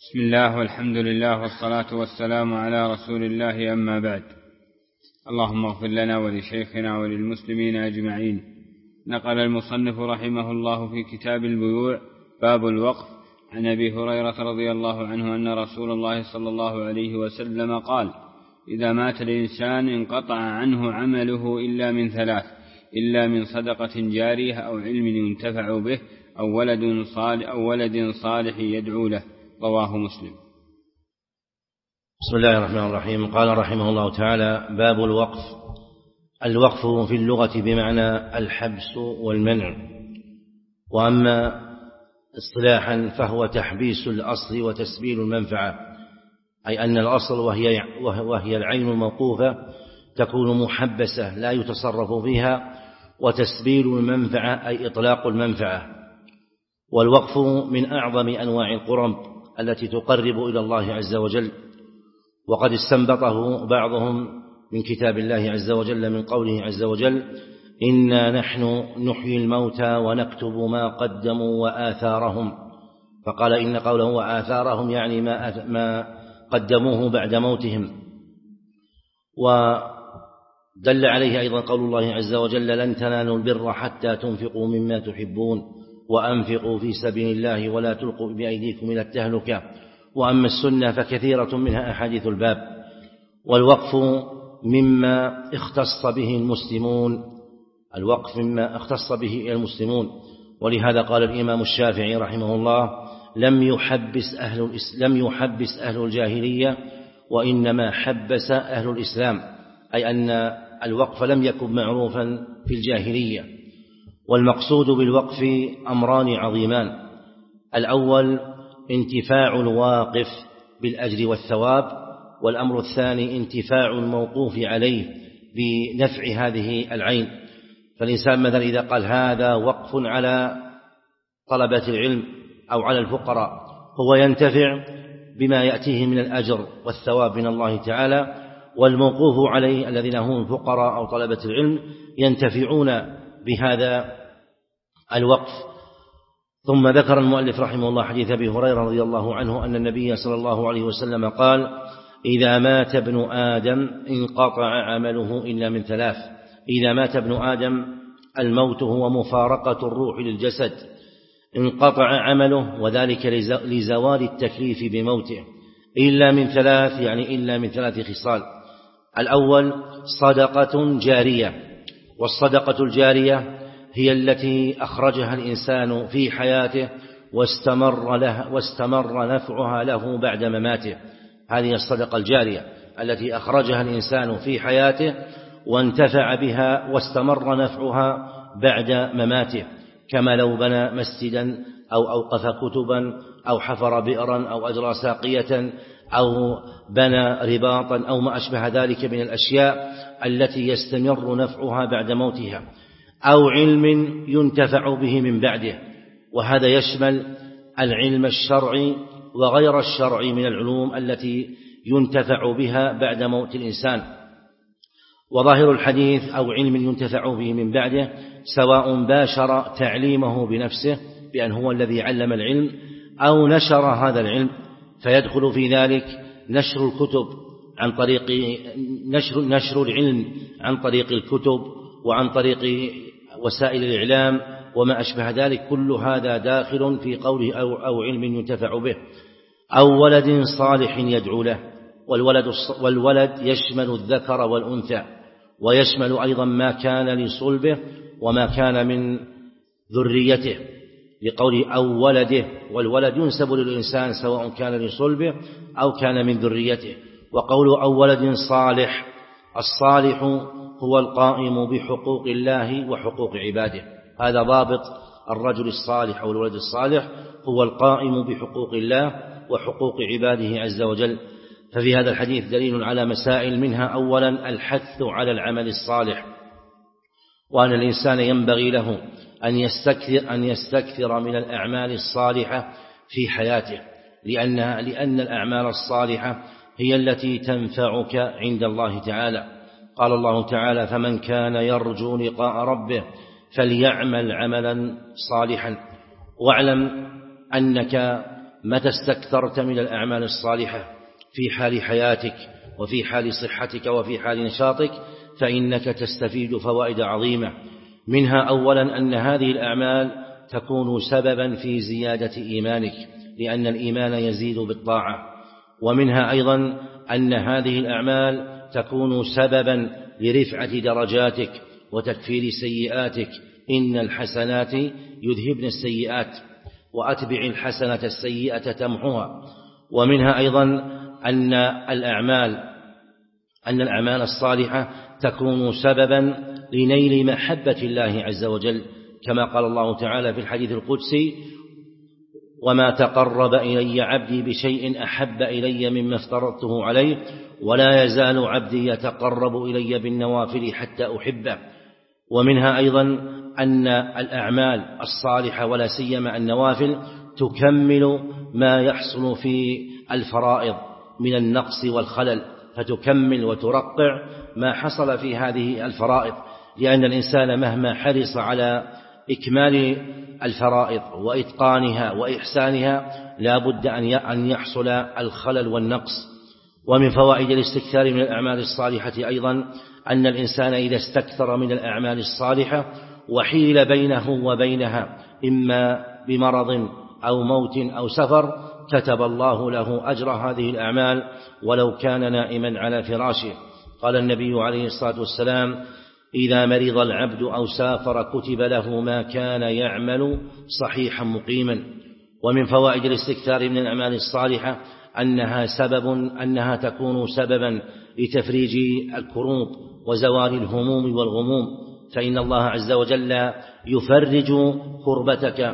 بسم الله والحمد لله والصلاة والسلام على رسول الله، أما بعد. اللهم اغفر لنا ولشيخنا وللمسلمين أجمعين. نقل المصنف رحمه الله في كتاب البيوع باب الوقف عن أبي هريرة رضي الله عنه أن رسول الله صلى الله عليه وسلم قال: إذا مات الإنسان انقطع عنه عمله إلا من ثلاث: إلا من صدقة جارية أو علم ينتفع به أو ولد صالح يدعو له. رواه مسلم. بسم الله الرحمن الرحيم. قال رحمه الله تعالى: باب الوقف. الوقف في اللغة بمعنى الحبس والمنع، وأما اصطلاحا فهو تحبيس الأصل وتسبيل المنفعة، أي أن الأصل وهي العين الموقوفة تكون محبسة لا يتصرف فيها، وتسبيل المنفعة أي إطلاق المنفعة. والوقف من أعظم أنواع القرب التي تقرب إلى الله عز وجل، وقد استنبطه بعضهم من كتاب الله عز وجل من قوله عز وجل: إنا نحن نحيي الموتى ونكتب ما قدموا وآثارهم. فقال إن قوله وآثارهم يعني ما قدموه بعد موتهم. ودل عليه أيضا قول الله عز وجل: لن تنالوا البر حتى تنفقوا مما تحبون وأنفقوا في سبيل الله ولا تلقوا بأيديكم إلى التهلكة. وأما السنة فكثيرة منها أحاديث الباب. والوقف مما اختص به المسلمون، الوقف مما اختص به المسلمون. ولهذا قال الإمام الشافعي رحمه الله: لم يحبس أهل الجاهلية وإنما حبس أهل الإسلام، أي أن الوقف لم يكن معروفا في الجاهلية. والمقصود بالوقف أمران عظيمان: الأول انتفاع الواقف بالأجر والثواب، والأمر الثاني انتفاع الموقوف عليه بنفع هذه العين. فالإنسان مثلا إذا قال هذا وقف على طلبة العلم أو على الفقراء، هو ينتفع بما يأتيه من الأجر والثواب من الله تعالى، والموقوف عليه الذين هم الفقراء أو طلبة العلم ينتفعون بهذا الوقف. ثم ذكر المؤلف رحمه الله حديث أبي هريرة رضي الله عنه أن النبي صلى الله عليه وسلم قال: إذا مات ابن آدم انقطع عمله إلا من ثلاث. إذا مات ابن آدم الموت هو مفارقة الروح للجسد، انقطع عمله، وذلك لزوال التكليف بموته، إلا من ثلاث يعني إلا من ثلاث خصال: الأول صدقة جارية، والصدقة الجارية هي التي أخرجها الإنسان في حياته واستمر نفعها له بعد مماته. هذه الصدقة الجارية التي أخرجها الإنسان في حياته وانتفع بها واستمر نفعها بعد مماته، كما لو بنى مسجدا أو أوقف كتبا أو حفر بئرا أو أجرى ساقية أو بنى رباطا أو ما أشبه ذلك من الأشياء التي يستمر نفعها بعد موتها، أو علم ينتفع به من بعده. وهذا يشمل العلم الشرعي وغير الشرعي من العلوم التي ينتفع بها بعد موت الإنسان. وظاهر الحديث أو علم ينتفع به من بعده سواء باشر تعليمه بنفسه بأن هو الذي علم العلم أو نشر هذا العلم، فيدخل في ذلك نشر الكتب عن طريق نشر العلم عن طريق الكتب وعن طريق وسائل الإعلام وما أشبه ذلك. كل هذا داخل في قوله أو علم ينتفع به، أو ولد صالح يدعو له. والولد يشمل الذكر والأنثى، ويشمل أيضا ما كان لصلبه وما كان من ذريته، لقوله أو ولده، والولد ينسب للإنسان سواء كان لصلبه أو كان من ذريته. وقوله أو ولد صالح، الصالح هو القائم بحقوق الله وحقوق عباده. هذا ضابط الرجل الصالح أو الولد الصالح، هو القائم بحقوق الله وحقوق عباده عز وجل. ففي هذا الحديث دليل على مسائل، منها أولا الحث على العمل الصالح، وأن الإنسان ينبغي له أن يستكثر من الأعمال الصالحة في حياته، لأن الأعمال الصالحة هي التي تنفعك عند الله تعالى. قال الله تعالى: فمن كان يرجو لقاء ربه فليعمل عملا صالحا. واعلم أنك متى استكثرت من الأعمال الصالحة في حال حياتك وفي حال صحتك وفي حال نشاطك فإنك تستفيد فوائد عظيمة. منها أولا أن هذه الأعمال تكون سببا في زيادة إيمانك، لأن الإيمان يزيد بالطاعة. ومنها أيضا أن هذه الأعمال تكون سببا لرفعة درجاتك وتكفير سيئاتك، إن الحسنات يذهبن السيئات وأتبع الحسنة السيئة تمحوها. ومنها أيضا أن الأعمال الصالحة تكون سببا لنيل محبة الله عز وجل، كما قال الله تعالى في الحديث القدسي: وما تقرب إلي عبدي بشيء أحب إلي مما افترضته عليه ولا يزال عبدي يتقرب إلي بالنوافل حتى أحبه. ومنها أيضا أن الأعمال الصالحة ولا سيما النوافل تكمل ما يحصل في الفرائض من النقص والخلل، فتكمل وترقع ما حصل في هذه الفرائض، لأن الإنسان مهما حرص على إكمال الفرائض وإتقانها وإحسانها لا بد أن يحصل الخلل والنقص. ومن فوائد الاستكثار من الأعمال الصالحة أيضا أن الإنسان إذا استكثر من الأعمال الصالحة وحيل بينه وبينها إما بمرض أو موت أو سفر كتب الله له أجر هذه الأعمال ولو كان نائما على فراشه. قال النبي عليه الصلاة والسلام: إذا مرض العبد أو سافر كتب له ما كان يعمل صحيحا مقيما. ومن فوائد الاستكثار من الأعمال الصالحة أنها تكون سببا لتفريج الكروب وزوال الهموم والغموم، فإن الله عز وجل يفرج كربتك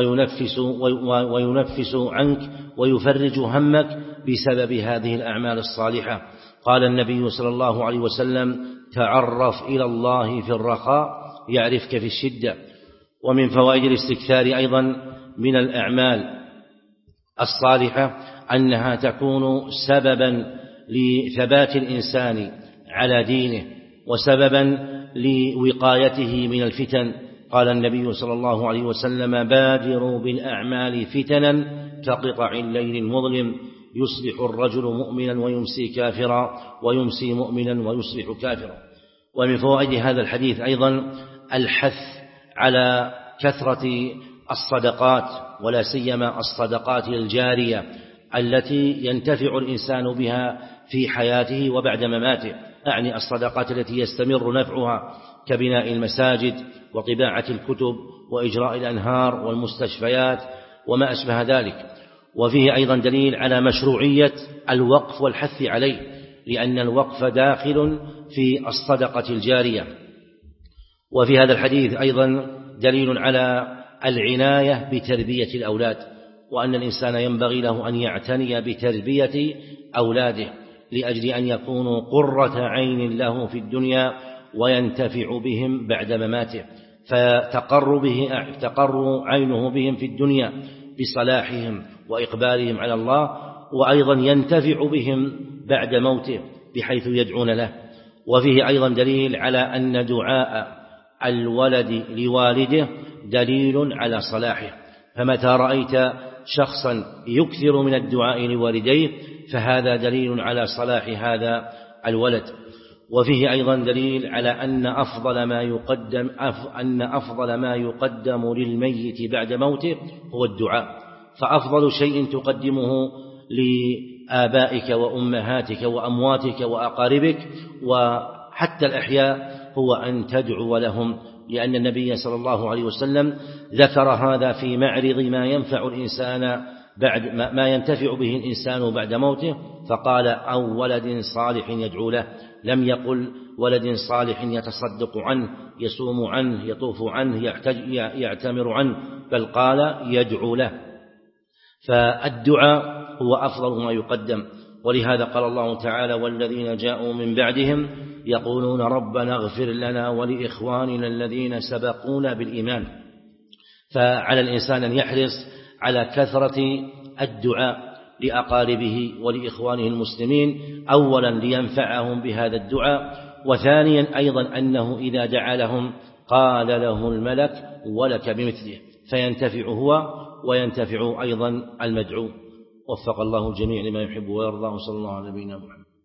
وينفس عنك ويفرج همك بسبب هذه الأعمال الصالحة. قال النبي صلى الله عليه وسلم: تعرف إلى الله في الرخاء يعرفك في الشدة. ومن فوائد الاستكثار أيضا من الأعمال الصالحة أنها تكون سببا لثبات الإنسان على دينه وسببا لوقايته من الفتن. قال النبي صلى الله عليه وسلم: بادروا بالأعمال فتنا كقطع الليل المظلم يصبح الرجل مؤمنا ويمسي كافرا ويمسي مؤمنا ويصبح كافرا. ومن فوائد هذا الحديث أيضا الحث على كثرة الصدقات ولا سيما الصدقات الجارية التي ينتفع الإنسان بها في حياته وبعد مماته، أعني الصدقات التي يستمر نفعها كبناء المساجد وطباعة الكتب وإجراء الأنهار والمستشفيات وما أشبه ذلك. وفيه أيضا دليل على مشروعية الوقف والحث عليه، لأن الوقف داخل في الصدقة الجارية. وفي هذا الحديث أيضا دليل على العناية بتربية الأولاد، وأن الإنسان ينبغي له أن يعتني بتربية أولاده لأجل أن يكونوا قرة عين له في الدنيا وينتفع بهم بعد مماته، فتقر عينه بهم في الدنيا بصلاحهم وإقبالهم على الله، وأيضا ينتفع بهم بعد موته بحيث يدعون له. وفيه أيضا دليل على أن دعاء الولد لوالده دليل على صلاحه، فمتى رأيت شخصا يكثر من الدعاء لوالديه فهذا دليل على صلاح هذا الولد. وفيه أيضا دليل على أن أفضل ما يقدم للميت بعد موته هو الدعاء، فأفضل شيء تقدمه لآبائك وأمهاتك وأمواتك وأقاربك وحتى الأحياء هو أن تدعو لهم، لأن النبي صلى الله عليه وسلم ذكر هذا في معرض ما ينتفع به الإنسان بعد موته، فقال: أو ولد صالح يدعو له، لم يقل ولد صالح يتصدق عنه يصوم عنه يطوف عنه يعتمر عنه، بل قال يدعو له. فالدعاء هو أفضل ما يقدم، ولهذا قال الله تعالى: والذين جاءوا من بعدهم يقولون ربنا اغفر لنا ولإخواننا الذين سبقونا بالإيمان. فعلى الإنسان أن يحرص على كثرة الدعاء لأقاربه ولإخوانه المسلمين، أولا لينفعهم بهذا الدعاء، وثانيا أيضا أنه إذا دعا لهم قال له الملك ولك بمثله، فينتفع هو وينتفع أيضا المدعو. وفق الله الجميع لما يحب ويرضى، وصلى الله على نبينا محمد.